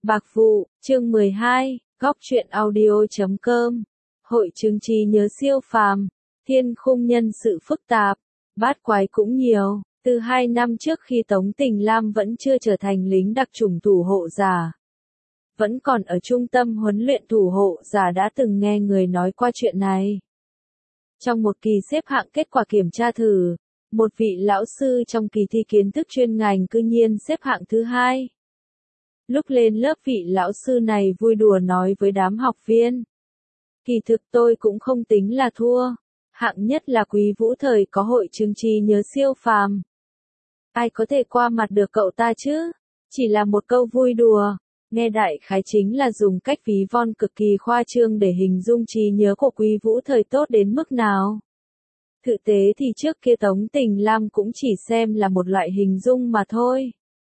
Bạc vụ, chương 12, góc truyện audio.com. Hội chứng trí nhớ siêu phàm, thiên khung nhân sự phức tạp, bát quái cũng nhiều. Từ 2 năm trước khi Tống Tình Lam vẫn chưa trở thành lính đặc chủng thủ hộ giả, vẫn còn ở trung tâm huấn luyện thủ hộ giả đã từng nghe người nói qua chuyện này. Trong một kỳ xếp hạng kết quả kiểm tra thử, một vị lão sư trong kỳ thi kiến thức chuyên ngành cư nhiên xếp hạng thứ 2. Lúc lên lớp vị lão sư này vui đùa nói với đám học viên. Kỳ thực tôi cũng không tính là thua. Hạng nhất là Quý Vũ Thời có hội chứng trí nhớ siêu phàm. Ai có thể qua mặt được cậu ta chứ? Chỉ là một câu vui đùa. Nghe đại khái chính là dùng cách ví von cực kỳ khoa trương để hình dung trí nhớ của Quý Vũ Thời tốt đến mức nào. Thực tế thì trước kia Tống Tình Lam cũng chỉ xem là một loại hình dung mà thôi.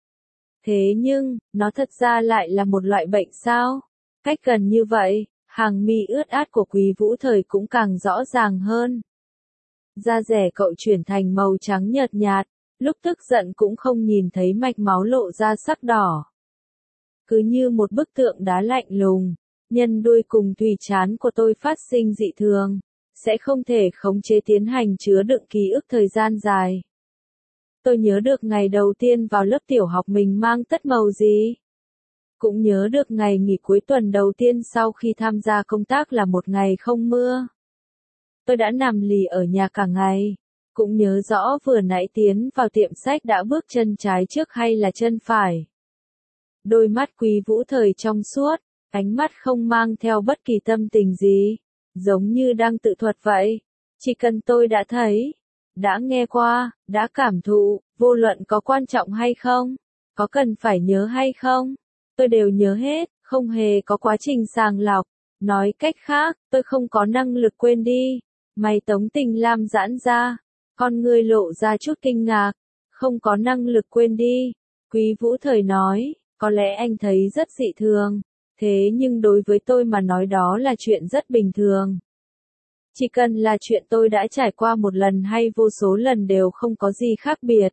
Thế nhưng, nó thật ra lại là một loại bệnh sao? Cách gần như vậy, hàng mi ướt át của Quý Vũ Thời cũng càng rõ ràng hơn. Da rẻ cậu chuyển thành màu trắng nhợt nhạt, lúc tức giận cũng không nhìn thấy mạch máu lộ ra sắc đỏ. Cứ như một bức tượng đá lạnh lùng, nhân đuôi cùng thùy trán của tôi phát sinh dị thường, sẽ không thể khống chế tiến hành chứa đựng ký ức thời gian dài. Tôi nhớ được ngày đầu tiên vào lớp tiểu học mình mang tất màu gì. Cũng nhớ được ngày nghỉ cuối tuần đầu tiên sau khi tham gia công tác là một ngày không mưa. Tôi đã nằm lì ở nhà cả ngày. Cũng nhớ rõ vừa nãy tiến vào tiệm sách đã bước chân trái trước hay là chân phải. Đôi mắt Quý Vũ Thời trong suốt, ánh mắt không mang theo bất kỳ tâm tình gì, giống như đang tự thuật vậy. Chỉ cần tôi đã thấy, đã nghe qua, đã cảm thụ, vô luận có quan trọng hay không, có cần phải nhớ hay không, tôi đều nhớ hết, không hề có quá trình sàng lọc. Nói cách khác, tôi không có năng lực quên đi. Mày Tống Tình Lam giãn ra, con ngươi lộ ra chút kinh ngạc. Không có năng lực quên đi. Quý Vũ Thời nói, có lẽ anh thấy rất dị thường, thế nhưng đối với tôi mà nói đó là chuyện rất bình thường. Chỉ cần là chuyện tôi đã trải qua một lần hay vô số lần đều không có gì khác biệt.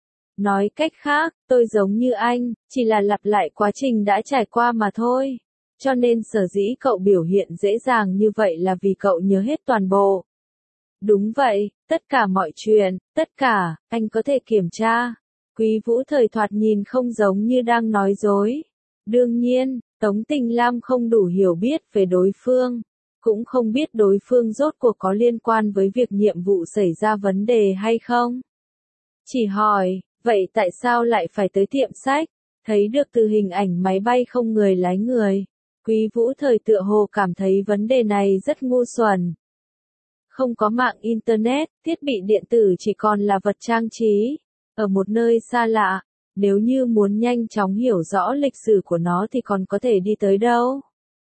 Nói cách khác, tôi giống như anh, chỉ là lặp lại quá trình đã trải qua mà thôi. Cho nên sở dĩ cậu biểu hiện dễ dàng như vậy là vì cậu nhớ hết toàn bộ. Đúng vậy, tất cả mọi chuyện, tất cả, anh có thể kiểm tra. Quý Vũ Thời thoạt nhìn không giống như đang nói dối. Đương nhiên, Tống Tình Lam không đủ hiểu biết về đối phương. Cũng không biết đối phương rốt cuộc có liên quan với việc nhiệm vụ xảy ra vấn đề hay không. Chỉ hỏi, vậy tại sao lại phải tới tiệm sách? Thấy được từ hình ảnh máy bay không người lái người. Quý Vũ Thời tựa hồ cảm thấy vấn đề này rất ngu xuẩn. Không có mạng Internet, thiết bị điện tử chỉ còn là vật trang trí. Ở một nơi xa lạ, nếu như muốn nhanh chóng hiểu rõ lịch sử của nó thì còn có thể đi tới đâu?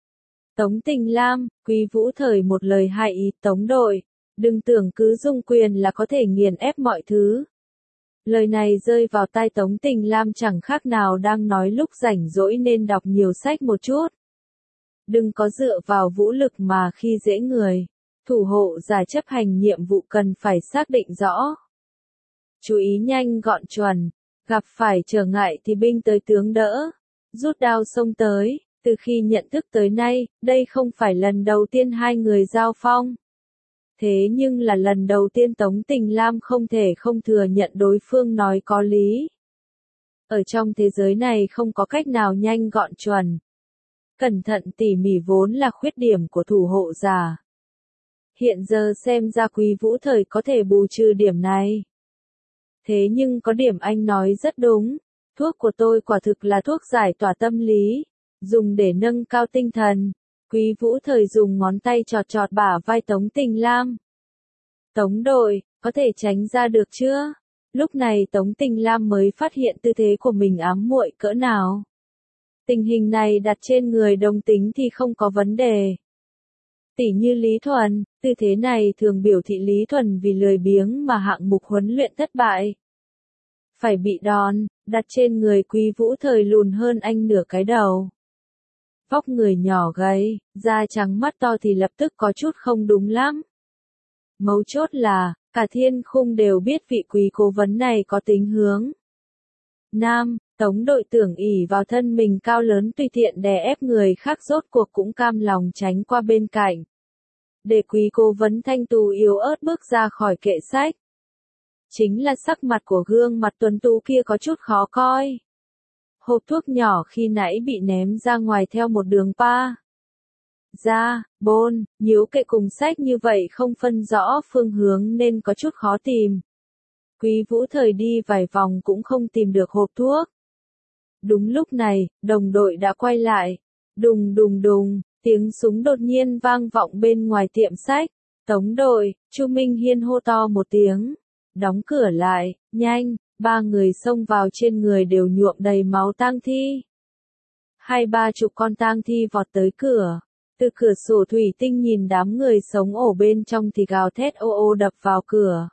Tống Tình Lam, Quý Vũ Thời một lời hai ý, Tống đội, đừng tưởng cứ dùng quyền là có thể nghiền ép mọi thứ. Lời này rơi vào tai Tống Tình Lam chẳng khác nào đang nói lúc rảnh rỗi nên đọc nhiều sách một chút. Đừng có dựa vào vũ lực mà khi dễ người. Thủ hộ giả chấp hành nhiệm vụ cần phải xác định rõ. Chú ý nhanh gọn chuẩn, gặp phải trở ngại thì binh tới tướng đỡ, rút đao xông tới. Từ khi nhận thức tới nay, đây không phải lần đầu tiên hai người giao phong. Thế nhưng là lần đầu tiên Tống Tình Lam không thể không thừa nhận đối phương nói có lý. Ở trong thế giới này không có cách nào nhanh gọn chuẩn. Cẩn thận tỉ mỉ vốn là khuyết điểm của thủ hộ giả. Hiện giờ xem ra Quý Vũ Thời có thể bù trừ điểm này. Thế nhưng có điểm anh nói rất đúng. Thuốc của tôi quả thực là thuốc giải tỏa tâm lý. Dùng để nâng cao tinh thần. Quý Vũ Thời dùng ngón tay chọt chọt bả vai Tống Tình Lam. Tống đội, có thể tránh ra được chưa? Lúc này Tống Tình Lam mới phát hiện tư thế của mình ám muội cỡ nào. Tình hình này đặt trên người đồng tính thì không có vấn đề. Tỉ như Lý Thuần, tư thế này thường biểu thị Lý Thuần vì lười biếng mà hạng mục huấn luyện thất bại. Phải bị đòn, đặt trên người Quý Vũ Thời lùn hơn anh nửa cái đầu. Vóc người nhỏ gầy, da trắng mắt to thì lập tức có chút không đúng lắm. Mấu chốt là, cả thiên khung đều biết vị quý cố vấn này có tính hướng nam, Tống đội tưởng ỷ vào thân mình cao lớn tùy tiện đè ép người khác rốt cuộc cũng cam lòng tránh qua bên cạnh. Để quý cố vấn thanh tú yếu ớt bước ra khỏi kệ sách. Chính là sắc mặt của gương mặt tuấn tú kia có chút khó coi. Hộp thuốc nhỏ khi nãy bị ném ra ngoài theo một đường pa. Ra, bôn, nhiễu kệ cùng sách như vậy không phân rõ phương hướng nên có chút khó tìm. Quý Vũ Thời đi vài vòng cũng không tìm được hộp thuốc. Đúng lúc này, đồng đội đã quay lại. Đùng đùng đùng, tiếng súng đột nhiên vang vọng bên ngoài tiệm sách. Tống đội, Chu Minh Hiên hô to một tiếng. Đóng cửa lại, nhanh, 3 người xông vào trên người đều nhuộm đầy máu tang thi. 20-30 con tang thi vọt tới cửa. Từ cửa sổ thủy tinh nhìn đám người sống ổ bên trong thì gào thét ô ô đập vào cửa.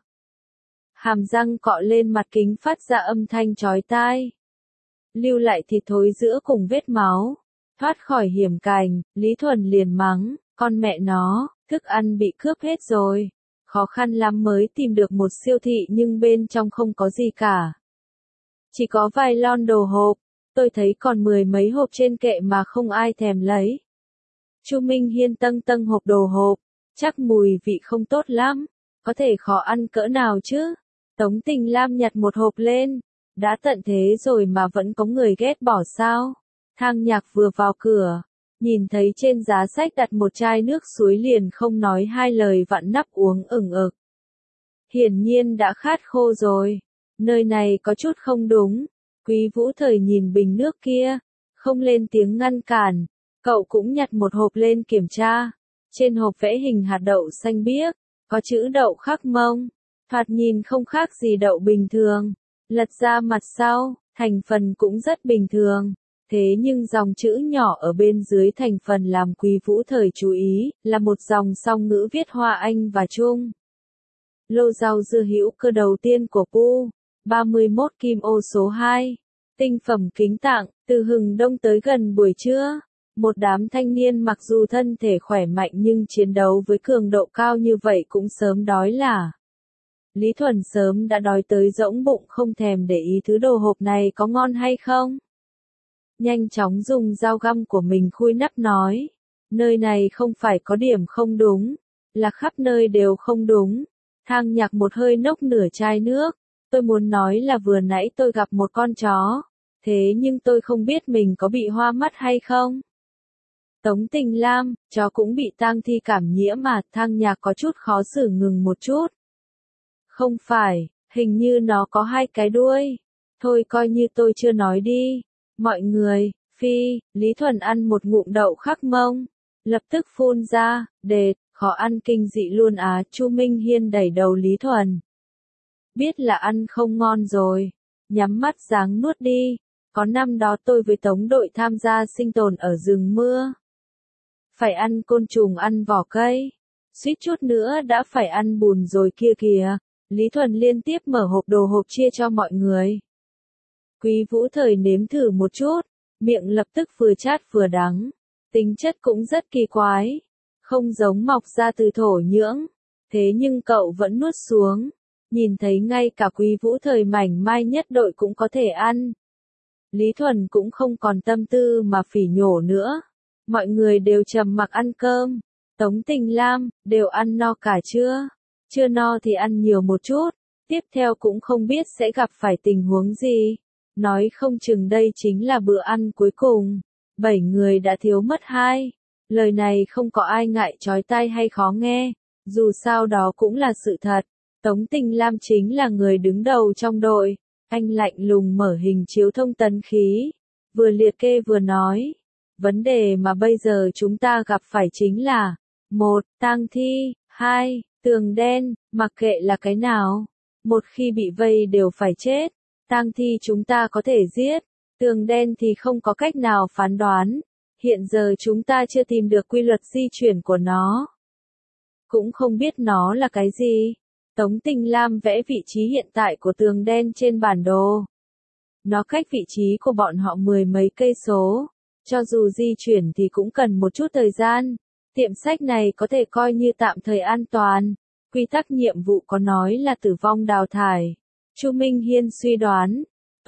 Hàm răng cọ lên mặt kính phát ra âm thanh chói tai. Lưu lại thịt thối giữa cùng vết máu. Thoát khỏi hiểm cảnh, Lý Thuần liền mắng, con mẹ nó, thức ăn bị cướp hết rồi. Khó khăn lắm mới tìm được một siêu thị nhưng bên trong không có gì cả. Chỉ có vài lon đồ hộp, tôi thấy còn 10 mấy hộp trên kệ mà không ai thèm lấy. Chu Minh Hiên tâng hộp đồ hộp, chắc mùi vị không tốt lắm, có thể khó ăn cỡ nào chứ. Tống Tình Lam nhặt một hộp lên, đã tận thế rồi mà vẫn có người ghét bỏ sao. Thang Nhạc vừa vào cửa, nhìn thấy trên giá sách đặt một chai nước suối liền không nói hai lời vặn nắp uống ửng ực. Hiển nhiên đã khát khô rồi, nơi này có chút không đúng. Quý Vũ Thời nhìn bình nước kia, không lên tiếng ngăn cản, cậu cũng nhặt một hộp lên kiểm tra. Trên hộp vẽ hình hạt đậu xanh biếc, có chữ đậu khắc mông, thoạt nhìn không khác gì đậu bình thường. Lật ra mặt sau, thành phần cũng rất bình thường. Thế nhưng dòng chữ nhỏ ở bên dưới thành phần làm Quý Vũ Thời chú ý, là một dòng song ngữ viết Hoa Anh và Trung. Lô rau dưa hữu cơ đầu tiên của Pu, 31 kim ô số 2. Tinh phẩm kính tặng, từ hừng đông tới gần buổi trưa. Một đám thanh niên mặc dù thân thể khỏe mạnh nhưng chiến đấu với cường độ cao như vậy cũng sớm đói là. Lý Thuần sớm đã đói tới rỗng bụng không thèm để ý thứ đồ hộp này có ngon hay không. Nhanh chóng dùng dao găm của mình khui nắp nói. Nơi này không phải có điểm không đúng, là khắp nơi đều không đúng. Thang Nhạc một hơi nốc nửa chai nước. Tôi muốn nói là vừa nãy tôi gặp một con chó. Thế nhưng tôi không biết mình có bị hoa mắt hay không. Tống Tình Lam, chó cũng bị tang thi cảm nhiễm mà. Thang Nhạc có chút khó xử ngừng một chút. Không phải, hình như nó có 2 cái đuôi. Thôi coi như tôi chưa nói đi. Mọi người, phi, Lý Thuần ăn một ngụm đậu khắc mông. Lập tức phun ra, đệt, khó ăn kinh dị luôn á. Chu Minh Hiên đẩy đầu Lý Thuần. Biết là ăn không ngon rồi. Nhắm mắt ráng nuốt đi. Có năm đó tôi với Tống đội tham gia sinh tồn ở rừng mưa. Phải ăn côn trùng ăn vỏ cây. Suýt chút nữa đã phải ăn bùn rồi kia kìa. Lý Thuần liên tiếp mở hộp đồ hộp chia cho mọi người. Quý Vũ Thời nếm thử một chút, miệng lập tức vừa chát vừa đắng. Tính chất cũng rất kỳ quái. Không giống mọc ra từ thổ nhưỡng. Thế nhưng cậu vẫn nuốt xuống. Nhìn thấy ngay cả Quý Vũ Thời mảnh mai nhất đội cũng có thể ăn. Lý Thuần cũng không còn tâm tư mà phỉ nhổ nữa. Mọi người đều trầm mặc ăn cơm. Tống Tình Lam, đều ăn no cả chưa? Chưa no thì ăn nhiều một chút. Tiếp theo cũng không biết sẽ gặp phải tình huống gì. Nói không chừng đây chính là bữa ăn cuối cùng. 7 người đã thiếu mất 2. Lời này không có ai ngại chói tai hay khó nghe. Dù sao đó cũng là sự thật. Tống Tình Lam chính là người đứng đầu trong đội. Anh lạnh lùng mở hình chiếu thông tấn khí. Vừa liệt kê vừa nói. Vấn đề mà bây giờ chúng ta gặp phải chính là 1. Tang thi, 2. Tường đen, mặc kệ là cái nào. Một khi bị vây đều phải chết. Tang thi chúng ta có thể giết. Tường đen thì không có cách nào phán đoán. Hiện giờ chúng ta chưa tìm được quy luật di chuyển của nó. Cũng không biết nó là cái gì. Tống Tình Lam vẽ vị trí hiện tại của tường đen trên bản đồ. Nó cách vị trí của bọn họ 10 mấy cây số. Cho dù di chuyển thì cũng cần một chút thời gian. Tiệm sách này có thể coi như tạm thời an toàn. Quy tắc nhiệm vụ có nói là tử vong đào thải. Chu Minh Hiên suy đoán.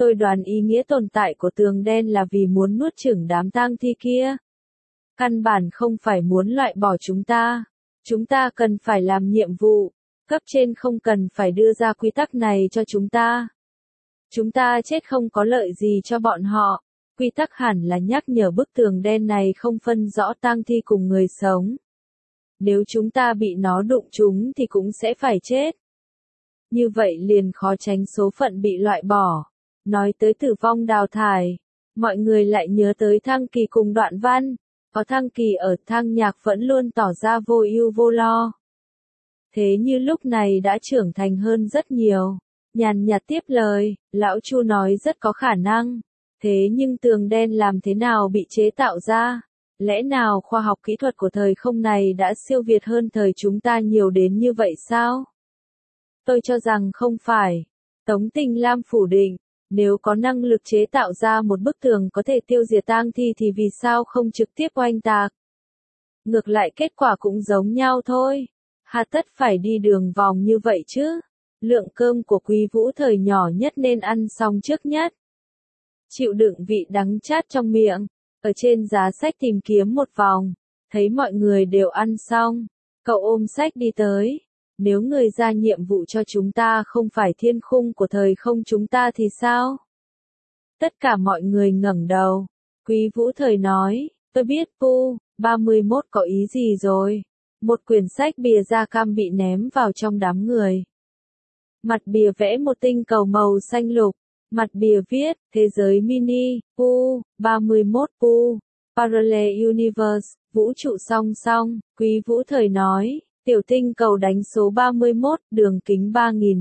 Tôi đoán ý nghĩa tồn tại của tường đen là vì muốn nuốt chửng đám tang thi kia. Căn bản không phải muốn loại bỏ chúng ta. Chúng ta cần phải làm nhiệm vụ. Cấp trên không cần phải đưa ra quy tắc này cho chúng ta. Chúng ta chết không có lợi gì cho bọn họ. Quy tắc hẳn là nhắc nhở bức tường đen này không phân rõ tang thi cùng người sống. Nếu chúng ta bị nó đụng trúng thì cũng sẽ phải chết. Như vậy liền khó tránh số phận bị loại bỏ. Nói tới tử vong đào thải, mọi người lại nhớ tới Thăng Kỳ cùng Đoạn Văn. Có Thăng Kỳ ở Thăng Nhạc vẫn luôn tỏ ra vô ưu vô lo. Thế như lúc này đã trưởng thành hơn rất nhiều. Nhàn nhạt tiếp lời, lão Chu nói rất có khả năng. Thế nhưng tường đen làm thế nào bị chế tạo ra? Lẽ nào khoa học kỹ thuật của thời không này đã siêu việt hơn thời chúng ta nhiều đến như vậy sao? Tôi cho rằng không phải. Tống Tinh Lam phủ định, nếu có năng lực chế tạo ra một bức tường có thể tiêu diệt tang thi thì vì sao không trực tiếp oanh tạc? Ngược lại kết quả cũng giống nhau thôi. Hà tất phải đi đường vòng như vậy chứ? Lượng cơm của Quý Vũ thời nhỏ nhất nên ăn xong trước nhất. Chịu đựng vị đắng chát trong miệng, ở trên giá sách tìm kiếm một vòng, thấy mọi người đều ăn xong, cậu ôm sách đi tới. Nếu người ra nhiệm vụ cho chúng ta không phải thiên khung của thời không chúng ta thì sao? Tất cả mọi người ngẩng đầu. Quý Vũ thời nói, tôi biết Pu, 31 có ý gì rồi. Một quyển sách bìa da cam bị ném vào trong đám người. Mặt bìa vẽ một tinh cầu màu xanh lục. Mặt bìa viết, thế giới mini, Pu, 31 Pu, Parallel Universe, vũ trụ song song. Quý Vũ thời nói, tiểu tinh cầu đánh số 31, đường kính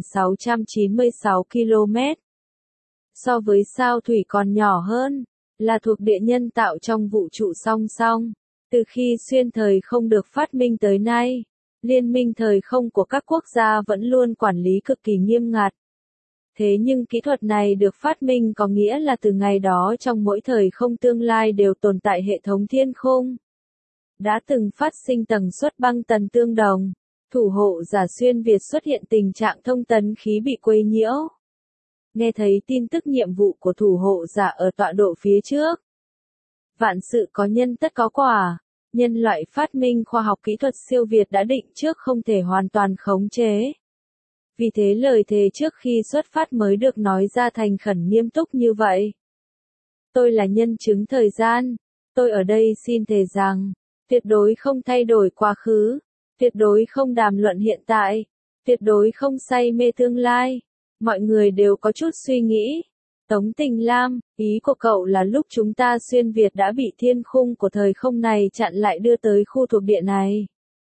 3.696 km. So với sao thủy còn nhỏ hơn, là thuộc địa nhân tạo trong vũ trụ song song. Từ khi xuyên thời không được phát minh tới nay, liên minh thời không của các quốc gia vẫn luôn quản lý cực kỳ nghiêm ngặt. Thế nhưng kỹ thuật này được phát minh có nghĩa là từ ngày đó trong mỗi thời không tương lai đều tồn tại hệ thống thiên khung. Đã từng phát sinh tần suất băng tần tương đồng, thủ hộ giả xuyên Việt xuất hiện tình trạng thông tấn khí bị quấy nhiễu. Nghe thấy tin tức nhiệm vụ của thủ hộ giả ở tọa độ phía trước. Vạn sự có nhân tất có quả, nhân loại phát minh khoa học kỹ thuật siêu việt đã định trước không thể hoàn toàn khống chế. Vì thế lời thề trước khi xuất phát mới được nói ra thành khẩn nghiêm túc như vậy. Tôi là nhân chứng thời gian. Tôi ở đây xin thề rằng, tuyệt đối không thay đổi quá khứ, tuyệt đối không đàm luận hiện tại, tuyệt đối không say mê tương lai. Mọi người đều có chút suy nghĩ. Tống Tình Lam, ý của cậu là lúc chúng ta xuyên Việt đã bị thiên khung của thời không này chặn lại đưa tới khu thuộc địa này.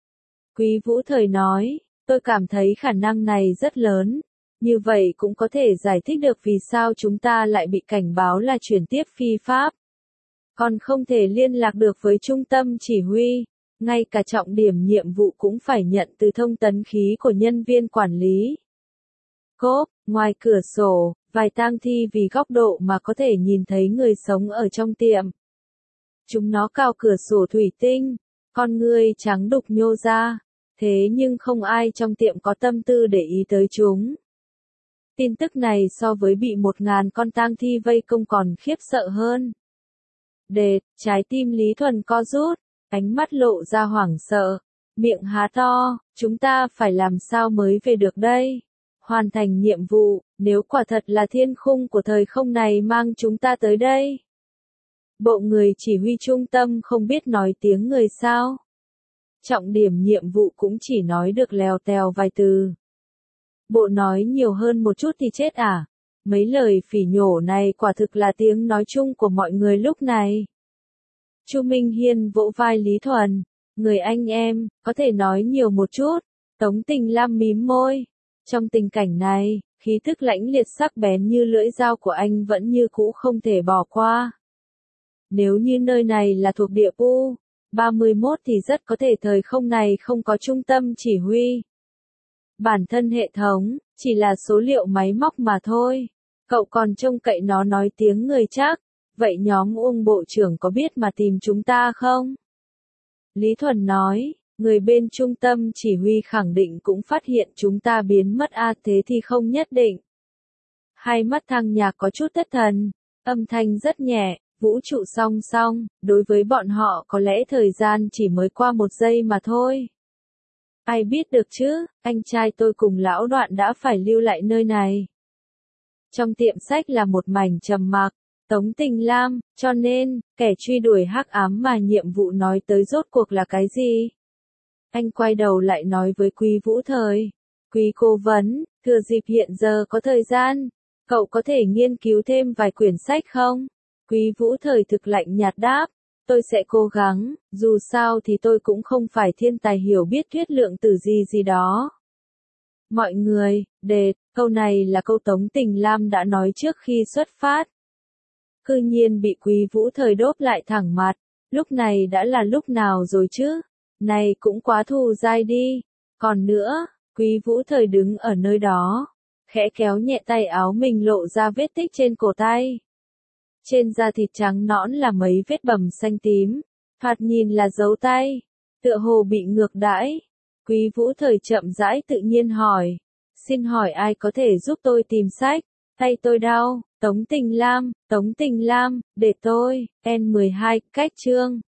Quý Vũ thời nói. Tôi cảm thấy khả năng này rất lớn. Như vậy cũng có thể giải thích được vì sao chúng ta lại bị cảnh báo là chuyển tiếp phi pháp. Còn không thể liên lạc được với trung tâm chỉ huy. Ngay cả trọng điểm nhiệm vụ cũng phải nhận từ thông tấn khí của nhân viên quản lý. Cốp, ngoài cửa sổ, vài tang thi vì góc độ mà có thể nhìn thấy người sống ở trong tiệm. Chúng nó cào cửa sổ thủy tinh, con ngươi trắng đục nhô ra. Thế nhưng không ai trong tiệm có tâm tư để ý tới chúng. Tin tức này so với bị 1.000 con tang thi vây công còn khiếp sợ hơn. Đệt, trái tim Lý Thuần co rút, ánh mắt lộ ra hoảng sợ, miệng há to, chúng ta phải làm sao mới về được đây? Hoàn thành nhiệm vụ, nếu quả thật là thiên khung của thời không này mang chúng ta tới đây. Bộ người chỉ huy trung tâm không biết nói tiếng người sao? Trọng điểm nhiệm vụ cũng chỉ nói được lèo tèo vài từ. Bộ nói nhiều hơn một chút thì chết à? Mấy lời phỉ nhổ này quả thực là tiếng nói chung của mọi người lúc này. Chu Minh Hiên vỗ vai Lý Thuần. Người anh em, có thể nói nhiều một chút. Tống Tình Lam mím môi. Trong tình cảnh này, khí thức lãnh liệt sắc bén như lưỡi dao của anh vẫn như cũ không thể bỏ qua. Nếu như nơi này là thuộc địa Pu 31 thì rất có thể thời không này không có trung tâm chỉ huy. Bản thân hệ thống, chỉ là số liệu máy móc mà thôi. Cậu còn trông cậy nó nói tiếng người chắc. Vậy nhóm Uông Bộ trưởng có biết mà tìm chúng ta không? Lý Thuần nói, người bên trung tâm chỉ huy khẳng định cũng phát hiện chúng ta biến mất thế thì không nhất định. Hai mắt Thăng Nhạc có chút thất thần, âm thanh rất nhẹ, vũ trụ song song, đối với bọn họ có lẽ thời gian chỉ mới qua 1 giây mà thôi. Ai biết được chứ, anh trai tôi cùng lão Đoạn đã phải lưu lại nơi này. Trong tiệm sách là một mảnh trầm mặc, Tống Tình Lam, cho nên, kẻ truy đuổi hắc ám mà nhiệm vụ nói tới rốt cuộc là cái gì? Anh quay đầu lại nói với Quý Vũ Thời. Quý cố vấn, thừa dịp hiện giờ có thời gian, cậu có thể nghiên cứu thêm vài quyển sách không? Quý Vũ Thời thực lạnh nhạt đáp, tôi sẽ cố gắng, dù sao thì tôi cũng không phải thiên tài hiểu biết thuyết lượng tử gì đó. Mọi người, câu này là câu Tống Tình Lam đã nói trước khi xuất phát. Cư nhiên bị Quý Vũ Thời đốp lại thẳng mặt, lúc này đã là lúc nào rồi chứ? Này cũng quá thù dai đi. Còn nữa, Quý Vũ Thời đứng ở nơi đó, khẽ kéo nhẹ tay áo mình lộ ra vết tích trên cổ tay. Trên da thịt trắng nõn là mấy vết bầm xanh tím, thoạt nhìn là dấu tay, tựa hồ bị ngược đãi. Quý Vũ Thời chậm rãi tự nhiên hỏi, xin hỏi ai có thể giúp tôi tìm sách, tay tôi đau. Tống Tình Lam, để tôi, N12, cách chương.